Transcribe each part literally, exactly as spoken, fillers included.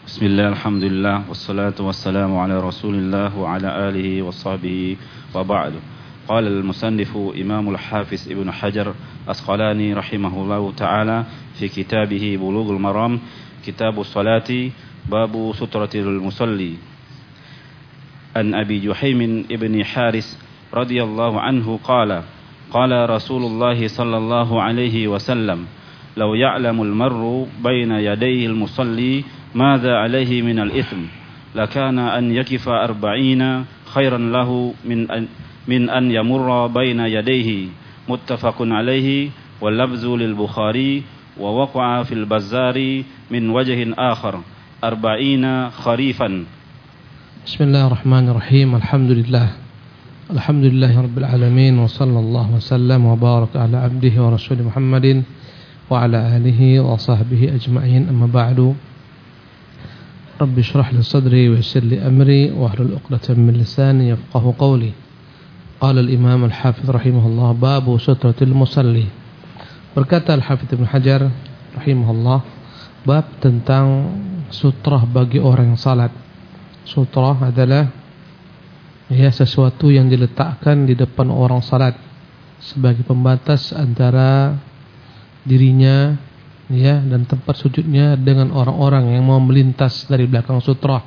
Bismillah, alhamdulillah, wassalatu wassalamu ala rasulillah wa ala alihi wa sahbihi wa ba'du. Qala al-musannifu imamul hafiz ibn Hajar Asqalani rahimahullahu ta'ala fi kitabihi Bulughul Maram, kitabus salati, babu sutratil musalli. An Abi Juhaimin ibn Haris radhiyallahu anhu qala qala Rasulullah sallallahu alaihi wasallam law ya'lamul marru baina yadayhi al-musalli ماذا عليه من الإثم لكان أن يكف أربعين خيرا له من أن, من أن يمر بين يديه متفق عليه واللفظ للبخاري ووقع في البزار من وجه آخر أربعين خريفا. بسم الله الرحمن الرحيم. الحمد لله الحمد لله رب العالمين وصلى الله وسلم وبارك على عبده ورسوله محمد وعلى آله وصحبه أجمعين. أما بعد، Rabbi shrah li sadri wa yassir li amri wa hlul 'uqdatam min lisani yafqahu qawli. Qala al-Imam al-Hafiz rahimahullah, babu sutratil musalli. Berkata Al-Hafiz Ibnu Hajar rahimahullah, bab tentang sutrah bagi orang yang salat. Sutrah adalah ya sesuatu yang diletakkan di depan orang salat sebagai pembatas antara dirinya ya dan tempat sujudnya dengan orang-orang yang mau melintas dari belakang sutrah.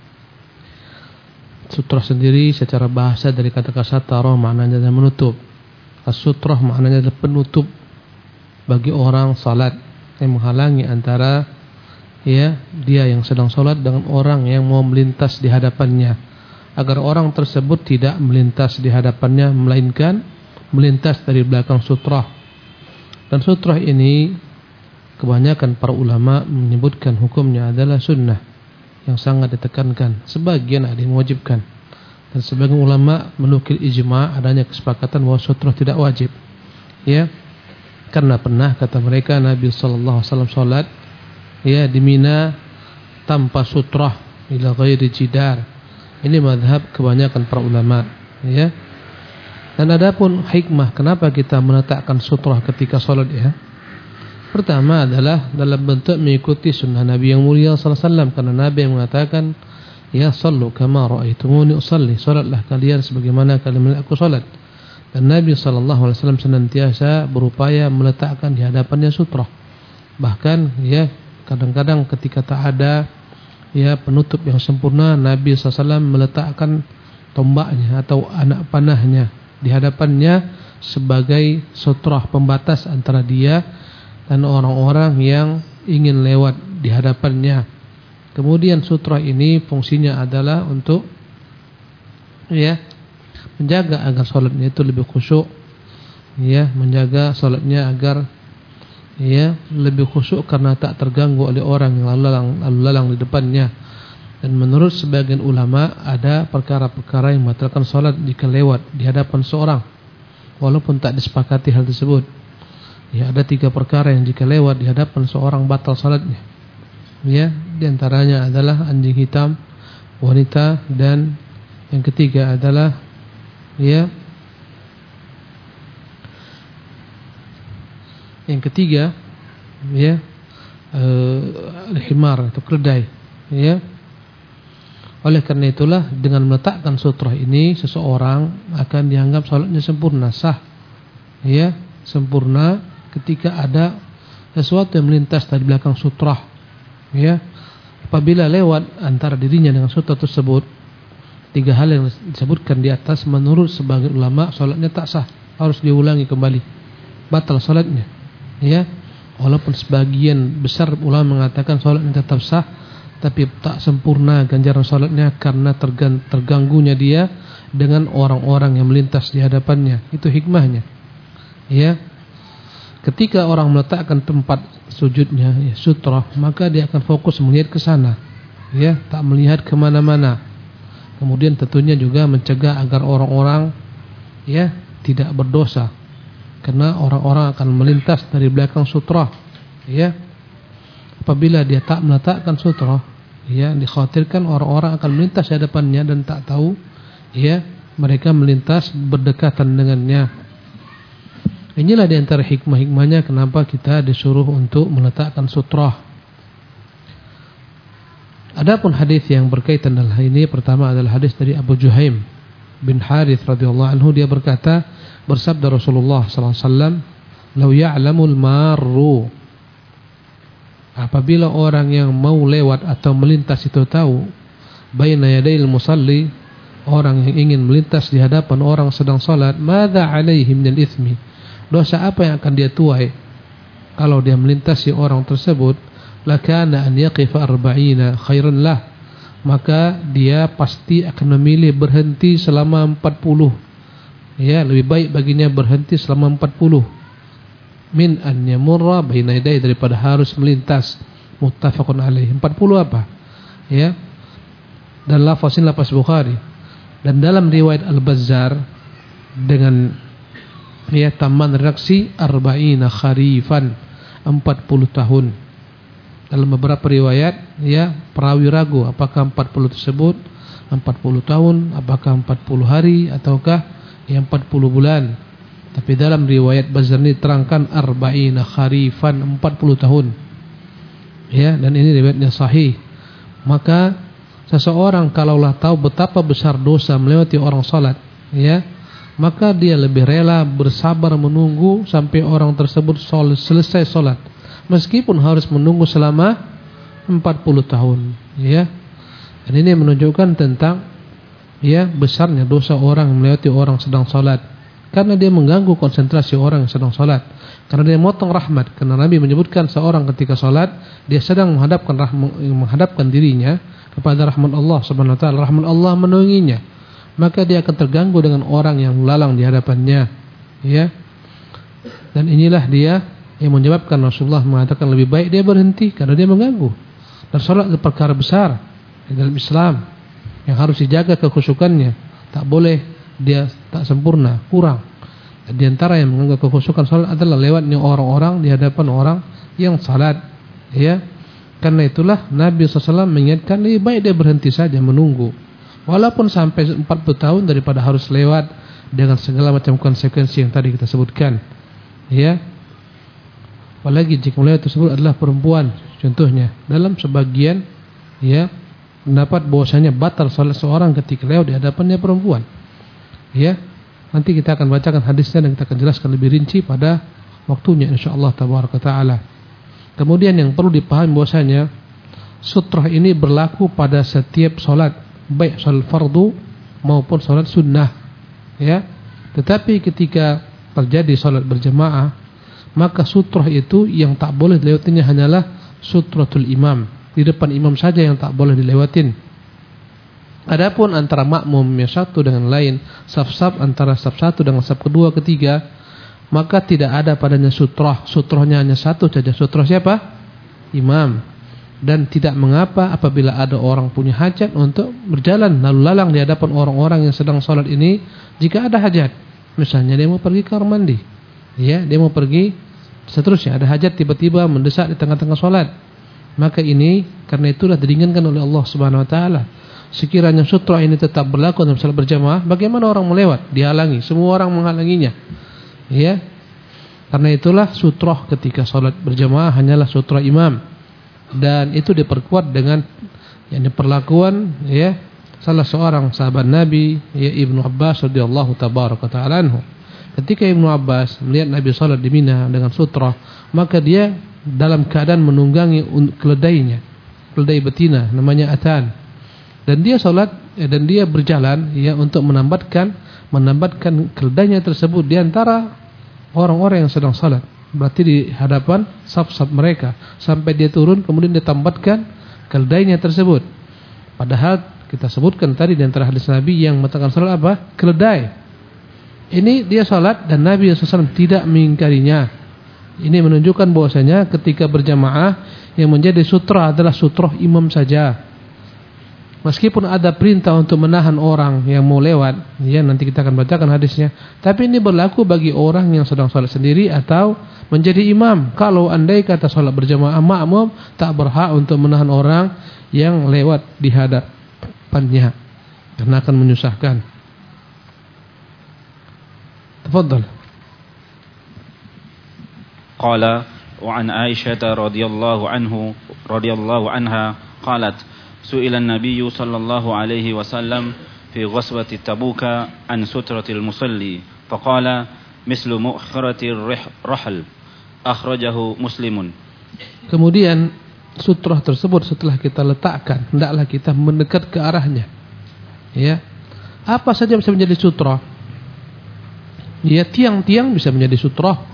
Sutrah sendiri secara bahasa dari kata-kata satara maknanya adalah menutup. As-sutrah maknanya adalah penutup bagi orang salat yang menghalangi antara ya dia yang sedang salat dengan orang yang mau melintas di hadapannya, agar orang tersebut tidak melintas di hadapannya melainkan melintas dari belakang sutrah. Dan sutrah ini kebanyakan para ulama menyebutkan hukumnya adalah sunnah yang sangat ditekankan. Sebagian ada yang mewajibkan, dan sebagian ulama menukil ijma' adanya kesepakatan bahwa sutrah tidak wajib. Ya, karena pernah kata mereka Nabi sallallahu alaihi wasallam salat ya di Mina tanpa sutrah ila ghairi jidar. Ini mazhab kebanyakan para ulama. Ya. Dan adapun hikmah kenapa kita meletakkan sutrah ketika salat ya? Pertama adalah dalam bentuk mengikuti sunnah Nabi yang mulia sallallahu alaihi wasallam, karena Nabi yang mengatakan ya sallu kama ra'aitumuni usalli, salatlah kalian sebagaimana kalian melihat aku salat. Dan Nabi sallallahu alaihi wasallam senantiasa berupaya meletakkan di hadapannya sutrah. Bahkan ya kadang-kadang ketika tak ada ya penutup yang sempurna, Nabi sallallahu alaihi wasallam meletakkan tombaknya atau anak panahnya di hadapannya sebagai sutrah pembatas antara dia dan orang-orang yang ingin lewat di hadapannya. Kemudian sutrah ini fungsinya adalah untuk ya menjaga agar salatnya itu lebih khusyuk, ya menjaga salatnya agar ya lebih khusyuk karena tak terganggu oleh orang yang lalu-lalang, lalu-lalang di depannya. Dan menurut sebagian ulama ada perkara-perkara yang membatalkan salat jika lewat di hadapan seorang, walaupun tak disepakati hal tersebut. Ya, ada tiga perkara yang jika lewat di hadapan seorang batal salatnya. Ya, di antaranya adalah anjing hitam, wanita, dan yang ketiga adalah ya yang ketiga ya eh, himar atau keledai. Ya. Oleh karena itulah dengan meletakkan sutrah ini seseorang akan dianggap salatnya sempurna, sah. Ya, sempurna ketika ada sesuatu yang melintas dari belakang sutrah. Ya, apabila lewat antara dirinya dengan sutrah tersebut, tiga hal yang disebutkan di atas menurut sebagian ulama salatnya tak sah, harus diulangi kembali, batal salatnya. Ya, walaupun sebagian besar ulama mengatakan salatnya tetap sah, tapi tak sempurna ganjaran salatnya karena terganggunya dia dengan orang-orang yang melintas di hadapannya. Itu hikmahnya. Ya, ketika orang meletakkan tempat sujudnya ya, sutrah, maka dia akan fokus melihat ke sana, ya, tak melihat kemana-mana. Kemudian tentunya juga mencegah agar orang-orang ya tidak berdosa, karena orang-orang akan melintas dari belakang sutrah. Ya, apabila dia tak meletakkan sutrah, ya dikhawatirkan orang-orang akan melintas di hadapannya dan tak tahu ya mereka melintas berdekatan dengannya. Inilah di antara hikmah-hikmahnya kenapa kita disuruh untuk meletakkan sutrah. Adapun hadis yang berkaitan dengan hal ini, pertama adalah hadis dari Abu Juhaim bin Harith radhiyallahu anhu, dia berkata, bersabda Rasulullah sallallahu alaihi wasallam, "Lau ya'lamul marru," apabila orang yang mau lewat atau melintas itu tahu, baina yadayil musalli, orang yang ingin melintas di hadapan orang sedang salat, madza alaihi minal itsmi, dosa apa yang akan dia tuai kalau dia melintasi orang tersebut, lakana an yaqifa arba'ina khairan lah, maka dia pasti akan memilih berhenti selama empat puluh. Ya, lebih baik baginya berhenti selama empat puluh min an yamurra baina yadayhi, daripada harus melintas. Muttafaqun alaih. empat puluh apa? Ya. Dan lafaz ini lafaz Bukhari. Dan dalam riwayat Al-Bazzar dengan ya tamam redaksi arba'ina kharifan, empat puluh tahun. Dalam beberapa riwayat ya perawi ragu apakah empat puluh tersebut empat puluh tahun, apakah empat puluh hari ataukah yang empat puluh bulan. Tapi dalam riwayat Bazzar ini terangkan arba'ina kharifan, empat puluh tahun. Ya, dan ini riwayatnya sahih. Maka seseorang kalaulah tahu betapa besar dosa melewati orang salat, ya, maka dia lebih rela bersabar menunggu sampai orang tersebut selesai salat, meskipun harus menunggu selama empat puluh tahun, ya. Dan ini menunjukkan tentang ya besarnya dosa orang melewati orang sedang salat, karena dia mengganggu konsentrasi orang yang sedang salat, karena dia motong rahmat. Karena Nabi menyebutkan seorang ketika salat dia sedang menghadapkan rahmat, menghadapkan dirinya kepada rahmat Allah Subhanahu wa taala, rahmat Allah menaunginya, maka dia akan terganggu dengan orang yang lalang di hadapannya, ya. Dan inilah dia yang menyebabkan Rasulullah mengatakan lebih baik dia berhenti karena dia mengganggu. Dan salat itu perkara besar di dalam Islam yang harus dijaga kekhusyukannya, tak boleh dia tak sempurna, kurang. Di antara yang mengganggu kekhusyukan salat adalah lewatnya orang-orang di hadapan orang yang salat, ya. Karena itulah Nabi sallallahu alaihi wasallam mengingatkan lebih baik dia berhenti saja menunggu, walaupun sampai empat puluh tahun, daripada harus lewat dengan segala macam konsekuensi yang tadi kita sebutkan, ya. Apalagi jika lewat tersebut adalah perempuan, contohnya dalam sebagian ya pendapat bahwasanya batal salat seorang ketika lewat di hadapannya perempuan. Ya, nanti kita akan bacakan hadisnya dan kita akan jelaskan lebih rinci pada waktunya insyaallah tabaraka taala. Kemudian yang perlu dipahami bahwasanya sutrah ini berlaku pada setiap salat, baik salat fardu maupun salat sunnah, ya. Tetapi ketika terjadi salat berjamaah, maka sutrah itu yang tak boleh dilewatinya hanyalah sutratul imam. Di depan imam saja yang tak boleh dilewatin. Adapun antara makmum yang satu dengan lain, saf-saf antara saf satu dengan saf kedua, ketiga, maka tidak ada padanya sutrah. Sutrahnya hanya satu saja. Sutrah siapa? Imam. Dan tidak mengapa apabila ada orang punya hajat untuk berjalan lalu lalang di hadapan orang-orang yang sedang salat ini, jika ada hajat. Misalnya dia mau pergi ke kamar mandi, ya, dia mau pergi seterusnya, ada hajat tiba-tiba mendesak di tengah-tengah salat. Maka ini karena itulah diringankan oleh Allah Subhanahu wa taala. Sekiranya sutrah ini tetap berlaku dalam salat berjamaah, bagaimana orang melewat? Dihalangi, semua orang menghalanginya. Ya. Karena itulah sutrah ketika salat berjamaah hanyalah sutrah imam. Dan itu diperkuat dengan yang diperlakuan ya salah seorang sahabat Nabi, ya Ibnu Abbas radhiyallahu tabaraka taala anhu. Ketika Ibnu Abbas melihat Nabi salat di Mina dengan sutrah, maka dia dalam keadaan menunggangi keledainya, keledai betina namanya Atan, dan dia salat ya, dan dia berjalan ya untuk menambatkan menambatkan keledainya tersebut di antara orang-orang yang sedang salat, berarti di hadapan saf-saf mereka, sampai dia turun kemudian dia tambatkan keledainya tersebut. Padahal kita sebutkan tadi di antara hadis Nabi yang mengatakan salat apa? Keledai. Ini dia salat dan Nabi sallallahu alaihi wasallam tidak mengingkarinya. Ini menunjukkan bahwasanya ketika berjamaah yang menjadi sutrah adalah sutrah imam saja. Meskipun ada perintah untuk menahan orang yang mau lewat, ya nanti kita akan bacakan hadisnya. Tapi ini berlaku bagi orang yang sedang salat sendiri atau menjadi imam. Kalau andai kata salat berjamaah, makmum tak berhak untuk menahan orang yang lewat di hadapannya, karena akan menyusahkan. Tafadhal. قال وعن عائشة رضي الله عنه رضي الله عنها قالت su'ila an-nabiy sallallahu alaihi wasallam fi ghazwati Tabuk an sutratil musalli faqala mislu mu'khiratir rahl akhrajahu Muslimun. Kemudian sutrah tersebut setelah kita letakkan, hendaklah kita mendekat ke arahnya. Ya. Apa saja bisa menjadi sutrah? Ya, tiang-tiang bisa menjadi sutrah.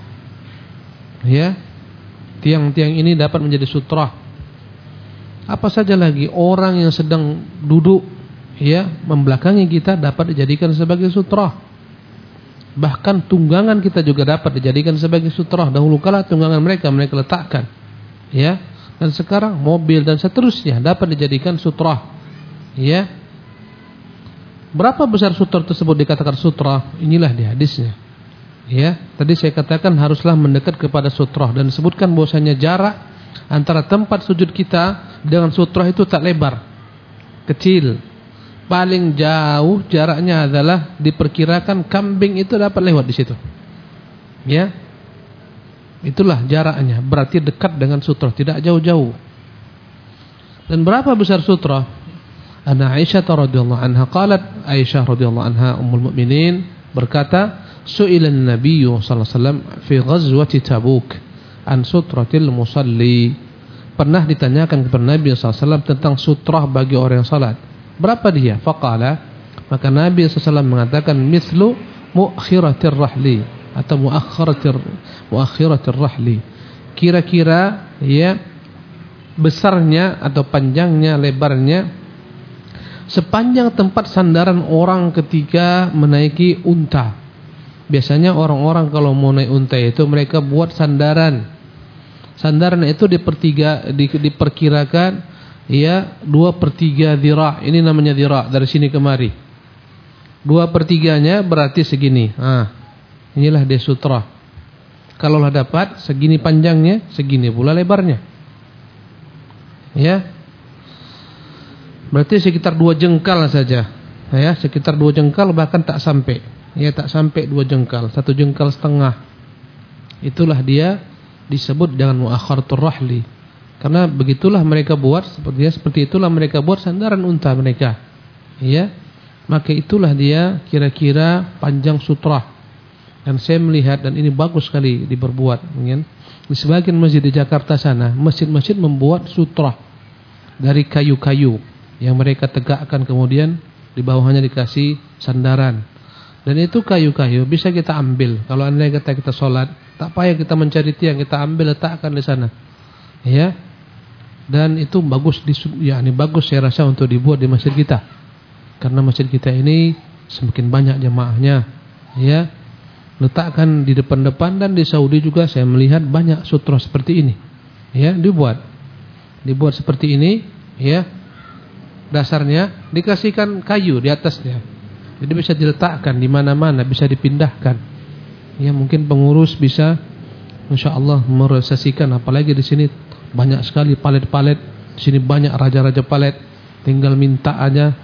Ya. Tiang-tiang ini dapat menjadi sutrah. Apa saja lagi, orang yang sedang duduk ya membelakangi kita dapat dijadikan sebagai sutrah. Bahkan tunggangan kita juga dapat dijadikan sebagai sutrah. Dahulu kala tunggangan mereka mereka letakkan, ya. Dan sekarang mobil dan seterusnya dapat dijadikan sutrah, ya. Berapa besar sutrah tersebut dikatakan sutrah? Inilah di hadisnya, ya. Tadi saya katakan haruslah mendekat kepada sutrah dan disebutkan bahwasanya jarak antara tempat sujud kita dengan sutrah itu tak lebar, kecil. Paling jauh jaraknya adalah diperkirakan kambing itu dapat lewat di situ. Ya. Itulah jaraknya, berarti dekat dengan sutrah, tidak jauh-jauh. Dan berapa besar sutrah? Ana Aisyah radhiyallahu anha qalat, Aisyah radhiyallahu anha ummul mukminin berkata, su'ila an-nabiy sallallahu alaihi wasallam fi ghazwati Tabuk an sutratil musalli. Pernah ditanyakan kepada Nabi sallallahu alaihi wasallam tentang sutrah bagi orang yang salat. Berapa dia? Faqala, maka Nabi sallallahu alaihi wasallam mengatakan mislu muakhiratir rahli atau muakhiratir muakhiratir rahli. Kira-kira ya besarnya atau panjangnya, lebarnya sepanjang tempat sandaran orang ketika menaiki unta. Biasanya orang-orang kalau mau naik unta itu mereka buat sandaran. Sandaran itu dipertiga, di, diperkirakan ya dua per tiga dhira'. Ini namanya dhira' dari sini kemari. Dua per tiganya berarti segini. Ah, inilah dia sutrah. Kalaulah dapat segini panjangnya, segini pula lebarnya. Ya. Berarti sekitar dua jengkal saja. Ya, sekitar dua jengkal bahkan tak sampai. Ya, tak sampai dua jengkal, satu jengkal setengah. Itulah dia disebut dengan muakharatur rahli. Karena begitulah mereka buat, sepertinya seperti itulah mereka buat sandaran unta mereka. Ya. Maka itulah dia kira-kira panjang sutrah. Dan saya melihat dan ini bagus sekali diperbuat, ya. Di sebagian masjid di Jakarta sana, masjid-masjid membuat sutrah dari kayu-kayu yang mereka tegakkan, kemudian di bawahnya dikasih sandaran. Dan itu kayu-kayu bisa kita ambil. Kalau andai kata kita sholat, tak payah kita mencari tiang, kita ambil letakkan di sana. Ya. Dan itu bagus di, ya ini bagus saya rasa untuk dibuat di masjid kita. Karena masjid kita ini semakin banyak jemaahnya. Ya. Letakkan di depan-depan, dan di Saudi juga saya melihat banyak sutra seperti ini. Ya, dibuat. Dibuat seperti ini, ya. Dasarnya dikasihkan kayu di atasnya. Jadi bisa diletakkan di mana-mana, bisa dipindahkan. Ya, mungkin pengurus bisa insyaallah merealisasikan, apalagi di sini banyak sekali palet-palet. Di sini banyak raja-raja palet. Tinggal minta aja.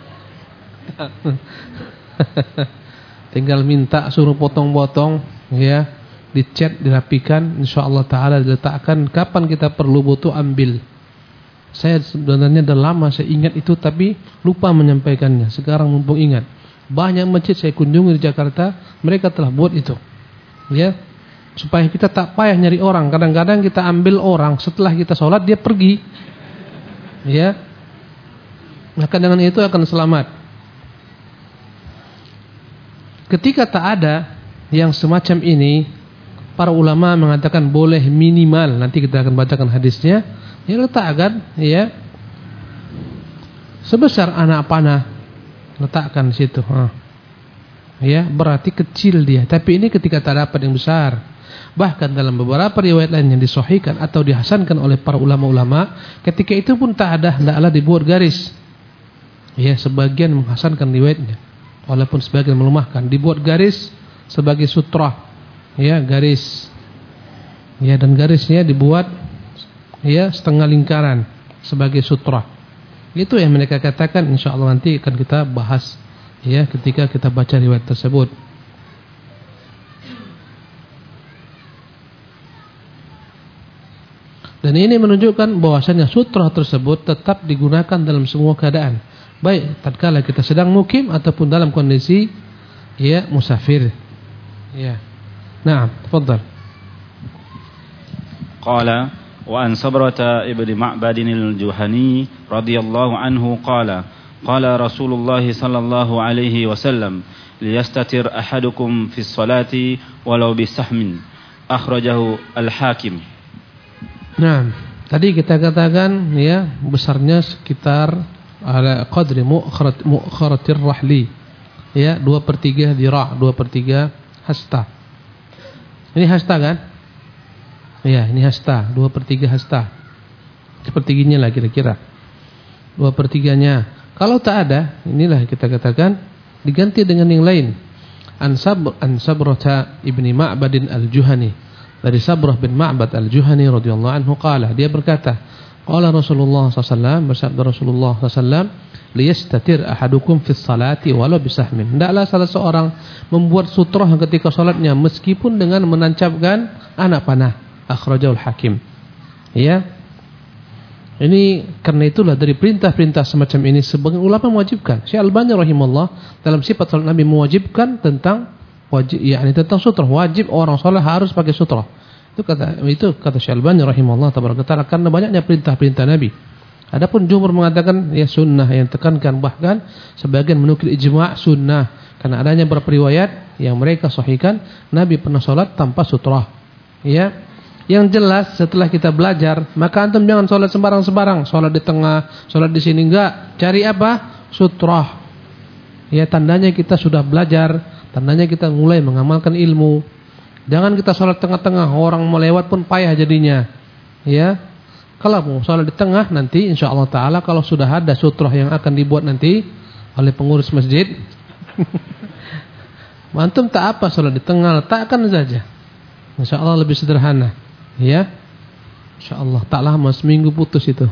Tinggal minta suruh potong-potong, ya, dicat, dirapikan, insyaallah taala diletakkan. Kapan kita perlu butuh ambil. Saya sebenarnya dah lama saya ingat itu tapi lupa menyampaikannya. Sekarang mumpung ingat. Banyak masjid saya kunjungi di Jakarta, mereka telah buat itu. Ya. Supaya kita tak payah nyari orang. Kadang-kadang kita ambil orang setelah kita sholat dia pergi. Ya. Maka dengan itu akan selamat. Ketika tak ada yang semacam ini, para ulama mengatakan boleh minimal, nanti kita akan bacakan hadisnya, ya letakkan ya sebesar anak panah, letakkan di situ. Ha. Ya, berarti kecil dia. Tapi ini ketika tak dapat yang besar. Bahkan dalam beberapa riwayat lain yang disahihkan atau dihasankan oleh para ulama-ulama, ketika itu pun tak ada, hendaklah dibuat garis. Ya, sebagian menghasankan riwayatnya, walaupun sebagian melemahkan. Dibuat garis sebagai sutrah. Ya, garis. Ya, dan garisnya dibuat ya setengah lingkaran sebagai sutrah. Itu yang mereka katakan, insyaallah nanti akan kita bahas ya ketika kita baca riwayat tersebut. Dan Dan ini menunjukkan bahwasanya sutrah tersebut tetap digunakan dalam semua keadaan, baik tatkala kita sedang mukim ataupun dalam kondisi ya musafir. Ya. Naam, tafadhal. Qala wa an Sabrata ibni Ma'bad al-Juhani radhiyallahu anhu qala qala Rasulullah sallallahu alaihi wasallam liyastatir ahadukum fi sholati walau bisahmin akhrajahu al-Hakim. Nah, tadi kita katakan ya besarnya sekitar ala qadri mu'kharat mu'kharatir rahli. Ya, dua per tiga dira', dua per tiga hasta. Ini hasta kan? Ya, ini hasta, dua per tiga hasta. Sepertiganya lah kira-kira. dua per tiga-nya. Kalau tak ada, inilah kita katakan diganti dengan yang lain. An-Sabr An-Sabrata ibni Ma'bad al-Juhani. Dari Sabrah bin Ma'bad al-Juhani radhiyallahu anhu qala, dia berkata, qala Rasulullah sallallahu alaihi wasallam, bersabda Rasulullah sallallahu alaihi wasallam, liyastatir ahadukum fis salati walau bisahmin. Hendaklah salah seorang membuat sutrah ketika salatnya meskipun dengan menancapkan anak panah. Akhrajahul Hakim. Ya. Ini karena itulah dari perintah-perintah semacam ini sebagian ulama mewajibkan. Syekh Al-Albani rahimahullah dalam sifat salat Nabi mewajibkan tentang wajib, yakni tentang sutrah, wajib orang salat harus pakai sutrah. Itu kata itu kata Syekh Al-Albani rahimahullah tabaraka taala karena banyaknya perintah-perintah Nabi. Adapun jumhur mengatakan ya sunnah yang tekankan, bahkan sebagian menukil ijma' sunnah karena adanya beberapa riwayat yang mereka sahihkan Nabi pernah salat tanpa sutrah. Ya. Yang jelas setelah kita belajar, maka antum jangan salat sembarang-sembarang, salat di tengah, salat di sini enggak. Cari apa? Sutrah. Ya, tandanya kita sudah belajar, tandanya kita mulai mengamalkan ilmu. Jangan kita salat tengah-tengah, orang melewat pun payah jadinya. Ya. Kalau mau salat di tengah nanti insyaallah taala kalau sudah ada sutrah yang akan dibuat nanti oleh pengurus masjid. Antum tak apa salat di tengah, letakkan saja. Insyaallah lebih sederhana. Ya, insyaallah tak lama seminggu putus itu.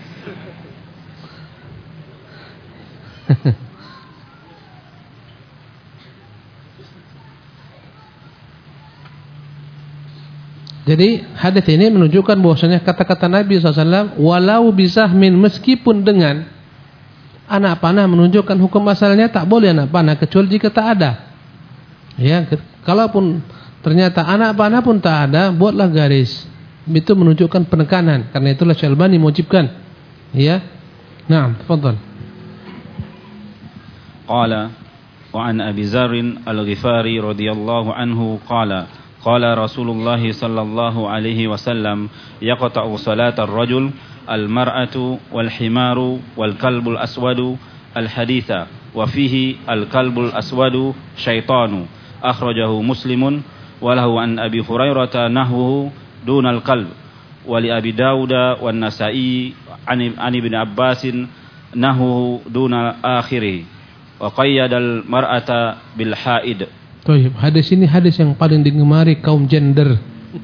Jadi hadis ini menunjukkan bahwasanya kata-kata Nabi sallallahu alaihi wasallam walau bisahmin, meskipun dengan anak panah, menunjukkan hukum asalnya tak boleh anak panah kecuali jika tak ada. Ya, kalaupun ternyata anak panah pun tak ada, buatlah garis. Itu menunjukkan penekanan. Karena itulah Syekh Al-Albani mewajibkan. Ya. Naam, tafadhal. Qala wa an Abi Dzar al-Ghifari radhiyallahu anhu qala qala Rasulullah sallallahu alaihi wasallam yaqta'u salatar rajul al-mar'atu wal himaru wal kalbul aswadu al-haditha wa fihi al-kalbul aswadu syaitanu akhrajahu Muslimun. Walahu an Abi Hurairah nahwuhu dunal qalb wa li Abi Dawud wan Nasa'i an Ibn Abbas nahwuhu dunal akhiri wa qayyada al mar'ata bil haid. Baik, hadis ini hadis yang paling digemari kaum gender.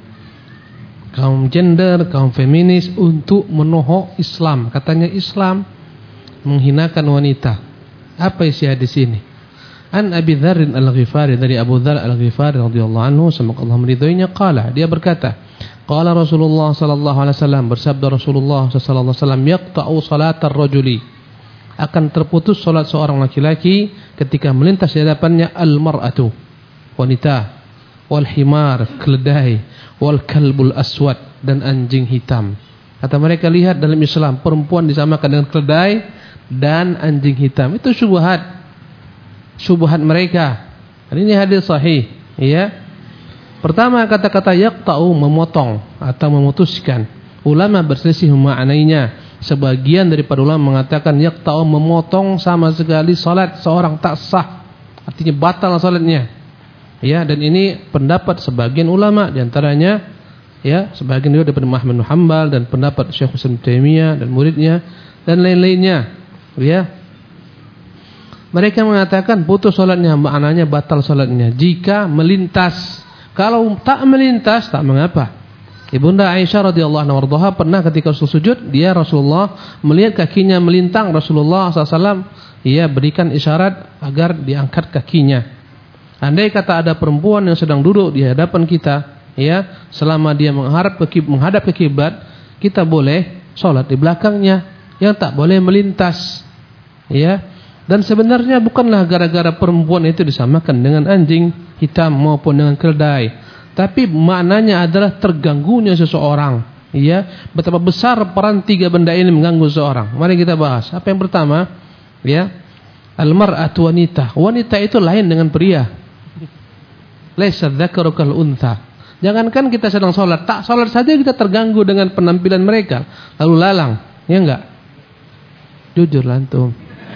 Kaum gender, kaum feminis untuk menohok Islam. Katanya Islam menghinakan wanita. Apa isi hadis ini? An Abi Dzar al-Ghifari, dari Abu Dzar al-Ghifari radhiyallahu anhu, semoga Allah meridhoinya, qala, dia berkata, qala Rasulullah sallallahu alaihi wasallam, bersabda Rasulullah sallallahu alaihi wasallam, yaqta'u salatar rajuli, akan terputus salat seorang laki-laki ketika melintas di hadapannya al-mar'atu, wanita, wal himar, keledai, wal kalbul aswad, dan anjing hitam. Kata mereka, lihat dalam Islam perempuan disamakan dengan keledai dan anjing hitam. Itu syubhat. Syubhat mereka. Dan ini hadis sahih, ya. Pertama, kata-kata yaqta'u, memotong atau memutuskan. Ulama berselisih maknanya. Sebagian daripada ulama mengatakan yaqta'u, memotong sama sekali salat seorang tak sah. Artinya batal salatnya. Ya, dan ini pendapat sebagian ulama, di antaranya ya, sebagian juga daripada Ahmad bin Hanbal dan pendapat Syekh Islam Taimiyah dan muridnya dan lain-lainnya. Ya. Mereka mengatakan putus salatnya, maknanya batal salatnya jika melintas. Kalau tak melintas tak mengapa. Ibunda Aisyah radhiyallahu anha pernah ketika Rasul sujud, dia Rasulullah melihat kakinya melintang, Rasulullah sallallahu alaihi wasallam ia berikan isyarat agar diangkat kakinya. Andai kata ada perempuan yang sedang duduk di hadapan kita, ya, selama dia menghadap ke menghadap ke kiblat, kita boleh sholat di belakangnya, yang tak boleh melintas. Ya, dan sebenarnya bukanlah gara-gara perempuan itu disamakan dengan anjing hitam maupun dengan keledai, tapi maknanya adalah terganggunya seseorang. Ya, betapa besar peran tiga benda ini mengganggu seseorang. Mari kita bahas. Apa yang pertama? Ya, al-mar'atu wanita. Wanita itu lain dengan pria. Laisa dzakaru kal untha. Jangankan kita sedang sholat, tak sholat saja kita terganggu dengan penampilan mereka, lalu lalang, ya enggak? Jujur antum.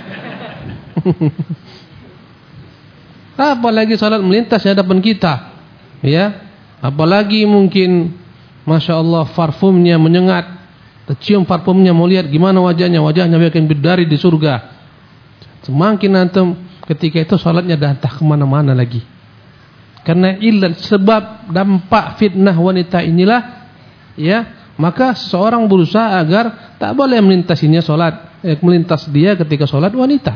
Apalagi salat melintas di hadapan kita, ya. Apalagi mungkin, masya Allah, parfumnya menyengat, tercium parfumnya, mau lihat gimana wajahnya, wajahnya bikin bidadari di surga. Semakin antum ketika itu salatnya dah entah kemana-mana lagi. Karena ilat sebab dampak fitnah wanita inilah, ya. Maka seseorang berusaha agar tak boleh melintasinya salat, eh, melintas dia ketika salat wanita.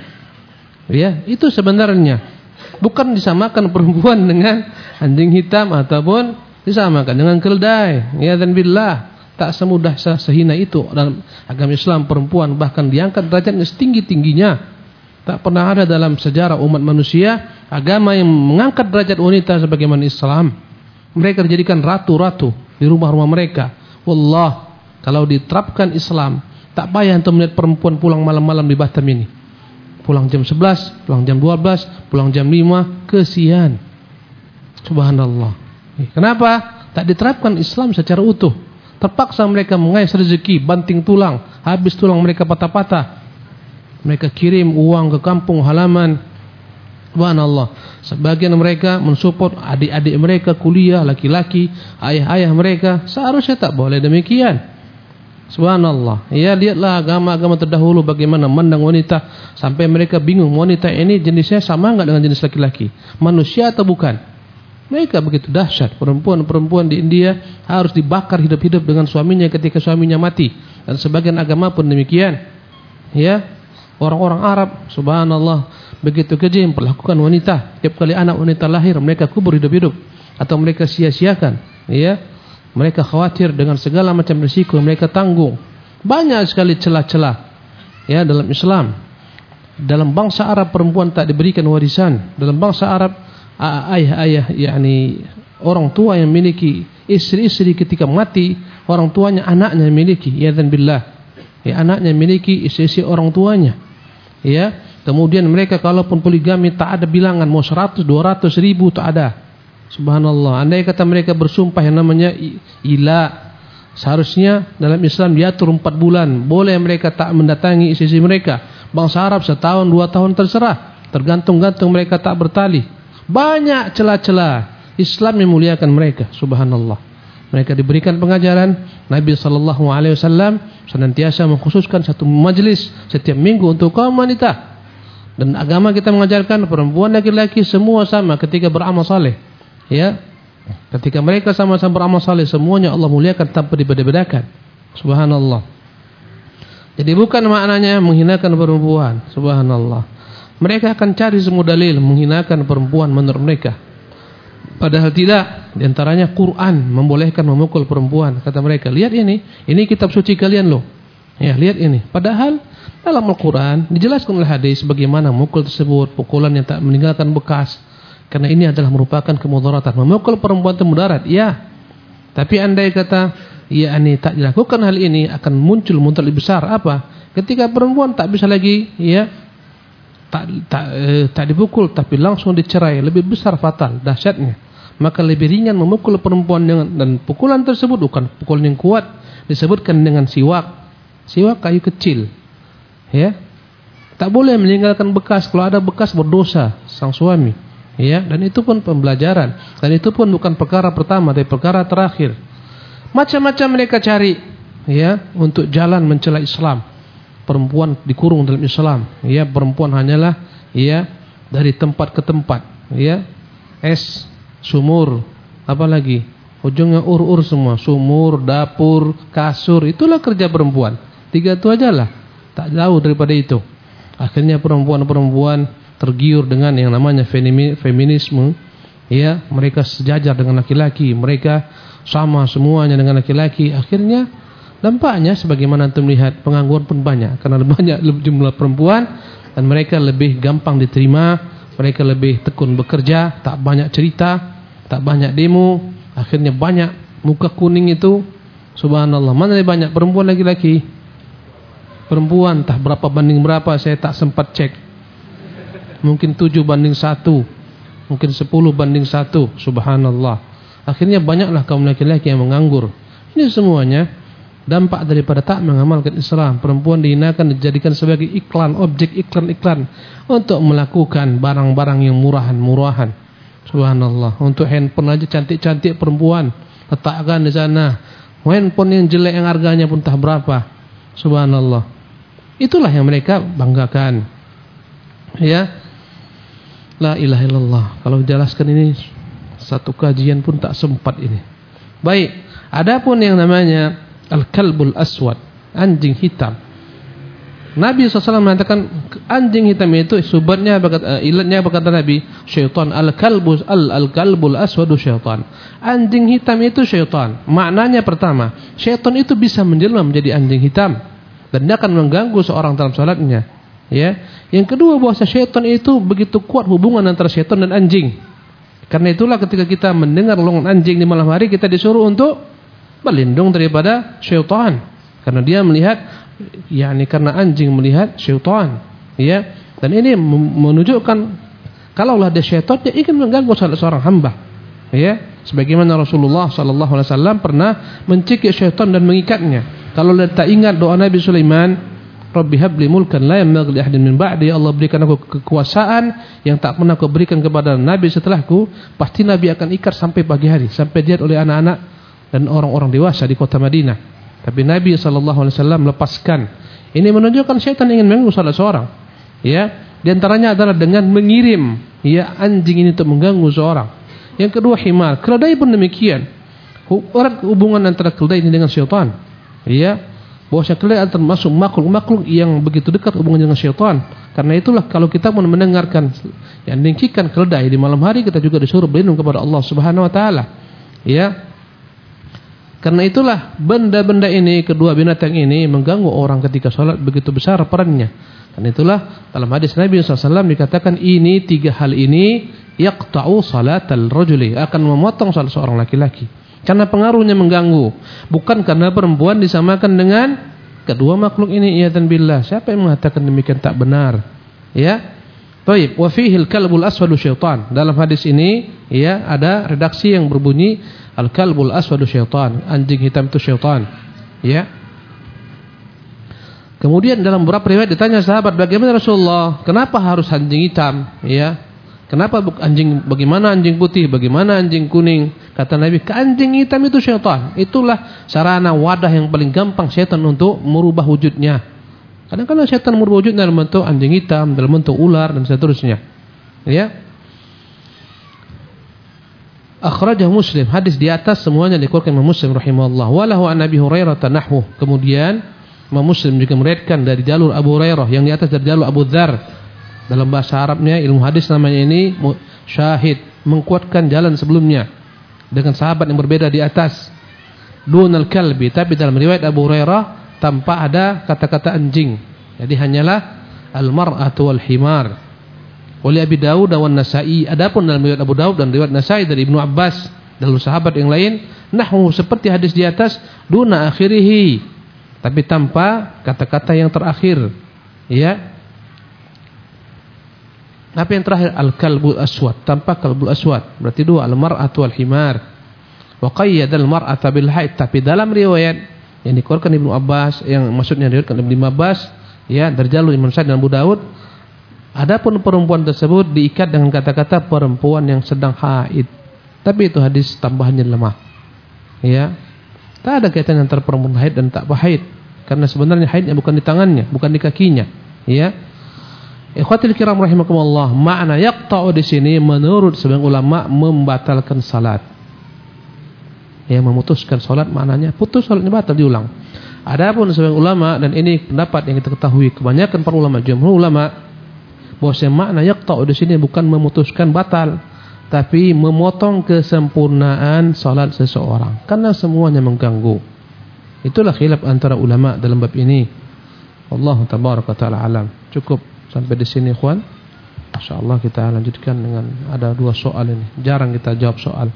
Ya, itu sebenarnya bukan disamakan perempuan dengan anjing hitam ataupun disamakan dengan keledai. Ya, dan billah, tak semudah sehina itu dalam agama Islam perempuan bahkan diangkat derajatnya setinggi-tingginya. Tak pernah ada dalam sejarah umat manusia agama yang mengangkat derajat wanita sebagaimana Islam. Mereka dijadikan ratu-ratu di rumah-rumah mereka. Wallah, kalau diterapkan Islam, tak payah untuk melihat perempuan pulang malam-malam di Batam ini. Pulang jam sebelas, pulang jam dua belas, pulang jam lima, kesian. Subhanallah. Kenapa? Tak diterapkan Islam secara utuh. Terpaksa mereka mengais rezeki, banting tulang, habis tulang mereka patah-patah. Mereka kirim uang ke kampung halaman. Subhanallah. Sebagian mereka mensupport adik-adik mereka kuliah, laki-laki, ayah-ayah mereka. Seharusnya tak boleh demikian. Subhanallah. Ya, lihatlah agama-agama terdahulu bagaimana mandang wanita sampai mereka bingung wanita ini jenisnya sama enggak dengan jenis laki-laki, manusia atau bukan. Mereka begitu dahsyat. Perempuan-perempuan di India harus dibakar hidup-hidup dengan suaminya ketika suaminya mati. Dan sebagian agama pun demikian. Ya, orang-orang Arab, subhanallah, begitu keji memperlakukan wanita. Tiap kali anak wanita lahir mereka kubur hidup-hidup atau mereka sia-siakan. Ya, mereka khawatir dengan segala macam risiko mereka tanggung. Banyak sekali celah-celah, ya, dalam Islam. Dalam bangsa Arab perempuan tak diberikan warisan. Dalam bangsa Arab ayah-ayah, yakni orang tua yang memiliki istri-istri ketika mati, orang tuanya anaknya memiliki, ya dan billah. Ya, anaknya memiliki istri-istri orang tuanya. Ya, kemudian mereka kalaupun poligami tak ada bilangan, mau seratus, dua ratus ribu tak ada. Subhanallah. Andai kata mereka bersumpah yang namanya ila, seharusnya dalam Islam diatur empat bulan. Boleh mereka tak mendatangi istri-istri mereka. Bangsa Arab setahun, dua tahun terserah. Tergantung-gantung mereka tak bertali. Banyak celah-celah. Islam memuliakan mereka. Subhanallah. Mereka diberikan pengajaran. Nabi sallallahu alaihi wasallam senantiasa mengkhususkan satu majlis setiap minggu untuk kaum wanita. Dan agama kita mengajarkan perempuan laki-laki semua sama ketika beramal saleh. Ya, ketika mereka sama-sama beramal saleh, semuanya Allah muliakan tanpa dibeda-bedakan. Subhanallah. Jadi bukan maknanya menghinakan perempuan. Subhanallah. Mereka akan cari semua dalil menghinakan perempuan menurut mereka. Padahal tidak. Di antaranya Quran membolehkan memukul perempuan. Kata mereka, lihat ini, ini kitab suci kalian loh. Ya, lihat ini. Padahal dalam Al-Quran dijelaskan oleh hadis bagaimana memukul tersebut, pukulan yang tak meninggalkan bekas. Karena ini adalah merupakan kemudaratan. Memukul perempuan itu mudarat, ya. Tapi andai kata, ya ini tak dilakukan hal ini, akan muncul mudarat lebih besar. Apa? Ketika perempuan tak bisa lagi, ya, tak tak, eh, tak dipukul, tapi langsung dicerai, lebih besar fatal, dahsyatnya. Maka lebih ringan memukul perempuan dengan, dan pukulan tersebut bukan pukulan yang kuat, disebutkan dengan siwak, siwak kayu kecil, ya. Tak boleh meninggalkan bekas. Kalau ada bekas berdosa sang suami. Ya, dan itu pun pembelajaran. Dan itu pun bukan perkara pertama, tapi perkara terakhir. Macam-macam mereka cari, ya, untuk jalan mencela Islam. Perempuan dikurung dalam Islam. Ya, perempuan hanyalah, ya, dari tempat ke tempat. Ya, es, sumur, apa lagi? Ujungnya ur-ur semua. Sumur, dapur, kasur. Itulah kerja perempuan. Tiga itu aja lah. Tak jauh daripada itu. Akhirnya perempuan-perempuan tergiur dengan yang namanya feminisme. Ya, mereka sejajar dengan laki-laki, mereka sama semuanya dengan laki-laki. Akhirnya Dampaknya sebagaimana antum lihat, pengangguran pun banyak karena banyak jumlah perempuan dan mereka lebih gampang diterima, mereka lebih tekun bekerja, tak banyak cerita, tak banyak demo, akhirnya banyak muka kuning itu. Subhanallah, mana lebih banyak perempuan laki-laki? Perempuan entah berapa banding berapa, saya tak sempat cek. Mungkin tujuh banding satu, mungkin sepuluh banding satu. Subhanallah. Akhirnya banyaklah kaum laki-laki yang menganggur. Ini semuanya dampak daripada tak mengamalkan Islam. Perempuan dihinakan, dijadikan sebagai iklan, objek iklan-iklan untuk melakukan barang-barang yang murahan-murahan. Subhanallah. Untuk handphone aja cantik-cantik perempuan letakkan di sana. Handphone yang jelek yang harganya pun tak berapa. Subhanallah. Itulah yang mereka banggakan. Ya. La ilaha illallah. Kalau jelaskan ini satu kajian pun tak sempat ini. Baik. Adapun yang namanya al-kalbul aswad, anjing hitam. Nabi shallallahu alaihi wasallam mengatakan anjing hitam itu subatnya berkata, ilatnya berkata Nabi, syaitan. Al-kalbus al-kalbul aswadu syaitan. Anjing hitam itu syaitan. Maknanya pertama, syaitan itu bisa menjelma menjadi anjing hitam dan dia akan mengganggu seorang dalam salatnya. Ya. Yang kedua, bahwa syaitan itu begitu kuat hubungan antara syaitan dan anjing. Karena itulah ketika kita mendengar longan anjing di malam hari, kita disuruh untuk berlindung daripada syaitan. Karena dia melihat, yakni karena anjing melihat syaitan, ya. Dan ini menunjukkan kalaulah ada syaitan dia ingin mengganggu salah seorang hamba, ya. Sebagaimana Rasulullah sallallahu alaihi wasallam pernah mencekik syaitan dan mengikatnya. Kalau dia tak ingat doa Nabi Sulaiman, Rabbi habli mulkan la yanbaghi li ahadin min ba'di, Allah berikan aku kekuasaan yang tak pernah aku berikan kepada nabi setelahku. Pasti Nabi akan ikat sampai pagi hari, sampai dilihat oleh anak-anak dan orang-orang dewasa di kota Madinah. Tapi Nabi sallallahu alaihi wasallam lepaskan. Ini menunjukkan syaitan ingin mengganggu salah seorang. Ya, di antaranya adalah dengan mengirim ya anjing ini untuk mengganggu seorang. Yang kedua, himar. Keledai pun demikian. Erat hubungan antara keledai ini dengan syaitan. Ya, bahwa keledai termasuk makhluk-makhluk yang begitu dekat hubungannya dengan syaitan. Karena itulah kalau kita mau mendengarkan yang dengkikan keledai di malam hari, kita juga disuruh berlindung kepada Allah Subhanahu wa taala. Ya. Karena itulah benda-benda ini, kedua binatang ini mengganggu orang ketika salat, begitu besar perannya. Karena itulah dalam hadis Nabi sallallahu alaihi wasallam dikatakan ini tiga hal ini yaqta'u salatal rajuli, akan memotong salat seorang laki-laki. Karena pengaruhnya mengganggu. Bukan karena perempuan disamakan dengan kedua makhluk ini, iyadzan billah. Siapa yang mengatakan demikian tak benar? Ya. Baik, wa fihi al-kalbul aswadu syaitan. Dalam hadis ini ya ada redaksi yang berbunyi al-kalbul aswadu syaitan, anjing hitam itu syaitan. Ya. Kemudian dalam beberapa riwayat ditanya sahabat, bagaimana Rasulullah? Kenapa harus anjing hitam? Ya. Kenapa anjing, bagaimana anjing putih, bagaimana anjing kuning? Kata Nabi, anjing hitam itu syaitan. Itulah sarana wadah yang paling gampang syaitan untuk merubah wujudnya. Kadang-kadang syaitan merubah wujudnya dalam bentuk anjing hitam, dalam bentuk ular dan seterusnya. Ya. Akhrajahu Muslim. Hadis di atas semuanya dikeluarkan Imam Muslim rahimahullah. Walahu an Abi Hurairah nahwu. Kemudian Imam Muslim juga meriwayatkan dari jalur Abu Hurairah, yang di atas dari jalur Abu Dzar. Dalam bahasa Arabnya, ilmu hadis namanya ini syahid, menguatkan jalan sebelumnya dengan sahabat yang berbeda di atas. Dunal kalbi, tapi dalam riwayat Abu Hurairah tanpa ada kata-kata anjing. Jadi hanyalah al-mar'atu wal himar. Oleh Abi Dawud dan Nasa'i. Adapun dalam riwayat Abu Dawud dan riwayat Nasa'i dari Ibnu Abbas dan sahabat yang lain, nahwu seperti hadis di atas, duna akhirihi, tapi tanpa kata-kata yang terakhir. Ya. Apa yang terakhir? Al-kalbul aswad, tanpa kalbul aswad. Berarti dua, al-mar'atu wal himar. Wa qayyadal mar'ata bil haid, tapi dalam riwayat yang dikeluarkan Ibnu Abbas, yang maksudnya diriwayatkan Ibnu Abbas, ya, dari jalur Imam Sa'id dan Abu Dawud, adapun perempuan tersebut diikat dengan kata-kata perempuan yang sedang haid. Tapi itu hadis tambahannya lemah. Ya. Tak ada kaitan antara perempuan haid dan tak haid, karena sebenarnya haidnya bukan di tangannya, bukan di kakinya. Ya. Ikhwatil kiram rahimakumullah, makna yaqta'u di sini menurut sebagian ulama membatalkan salat. Ya, memutuskan salat maknanya putus salatnya batal, diulang. Adapun sebagian ulama, dan ini pendapat yang kita ketahui kebanyakan para ulama, jumhur ulama, bahwa makna yaqta'u di sini bukan memutuskan batal, tapi memotong kesempurnaan salat seseorang, karena semuanya mengganggu. Itulah khilaf antara ulama dalam bab ini. Wallahu tabaraka taala alam. Cukup sampai di sini, ikhwan. Insyaallah kita lanjutkan dengan ada dua soal ini. Jarang kita jawab soal.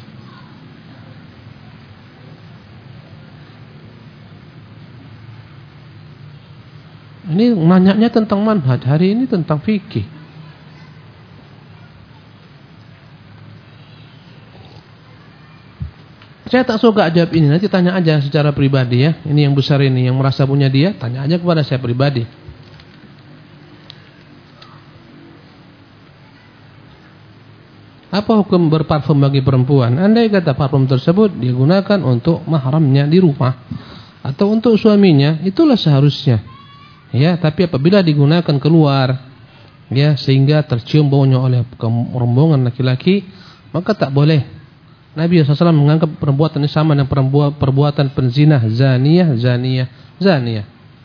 Ini nanyanya tentang manhaj, hari ini tentang fikih. Saya tak suka jawab ini, nanti tanya aja secara pribadi ya. Ini yang besar ini, yang merasa punya dia, tanya aja kepada saya pribadi. Apa hukum berparfum bagi perempuan? Andai kata parfum tersebut digunakan untuk mahramnya di rumah atau untuk suaminya, itulah seharusnya. Ya, tapi apabila digunakan keluar, ya, sehingga tercium baunya oleh rombongan laki-laki, maka tak boleh. Nabi shallallahu alaihi wasallam menganggap perbuatan ini sama dengan perbuatan penzina, zaniyah, zaniyah, zaniyah.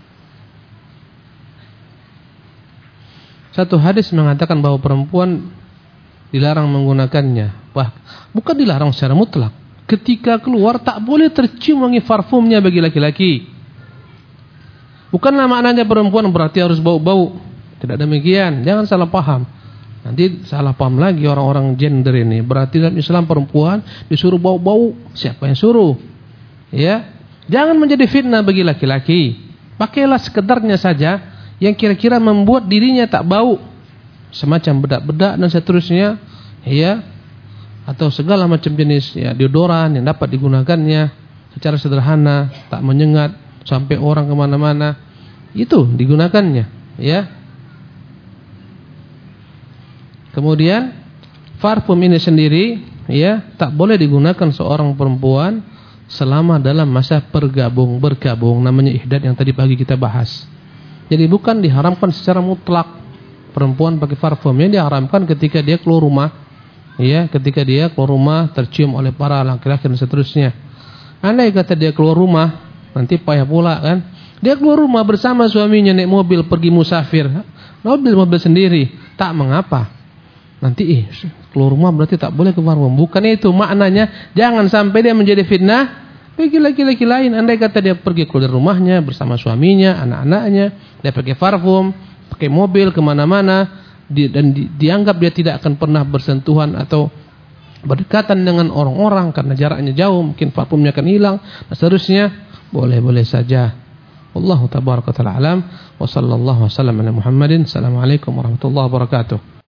Satu hadis mengatakan bahwa perempuan dilarang menggunakannya. Wah, bukan dilarang secara mutlak. Ketika keluar tak boleh tercium wangi parfumnya bagi laki-laki. Bukanlah maknanya perempuan berarti harus bau-bau. Tidak demikian. Jangan salah paham. Nanti salah paham lagi orang-orang gender ini. Berarti dalam Islam perempuan disuruh bau-bau. Siapa yang suruh? Ya, jangan menjadi fitnah bagi laki-laki. Pakailah sekedarnya saja yang kira-kira membuat dirinya tak bau. Semacam bedak-bedak dan seterusnya. Ya, atau segala macam jenis ya, deodoran yang dapat digunakannya secara sederhana, tak menyengat sampai orang kemana-mana, itu digunakannya, ya. Kemudian parfum ini sendiri, ya, tak boleh digunakan seorang perempuan selama dalam masa pergabung bergabung, namanya ihdad yang tadi pagi kita bahas. Jadi bukan diharamkan secara mutlak perempuan pakai parfum, yang diharamkan ketika dia keluar rumah, ya, ketika dia keluar rumah tercium oleh para laki-laki dan seterusnya. Andai kata dia keluar rumah, nanti payah pula kan. Dia keluar rumah bersama suaminya naik mobil pergi musafir. Mobil-mobil sendiri. Tak mengapa. Nanti ih, keluar rumah berarti tak boleh keluar rumah. Bukan itu maknanya. Jangan sampai dia menjadi fitnah bagi laki-laki lain. Andai kata dia pergi keluar rumahnya bersama suaminya, anak-anaknya. Dia pakai parfum, pakai mobil kemana-mana. Di, dan di, dianggap dia tidak akan pernah bersentuhan atau berdekatan dengan orang-orang karena jaraknya jauh. Mungkin parfumnya akan hilang. Dan seterusnya. Boleh-boleh saja. Wallahu tabaraka ta'ala alam. Wa sallallahu wa sallam ala Muhammadin. Assalamualaikum warahmatullahi wabarakatuh.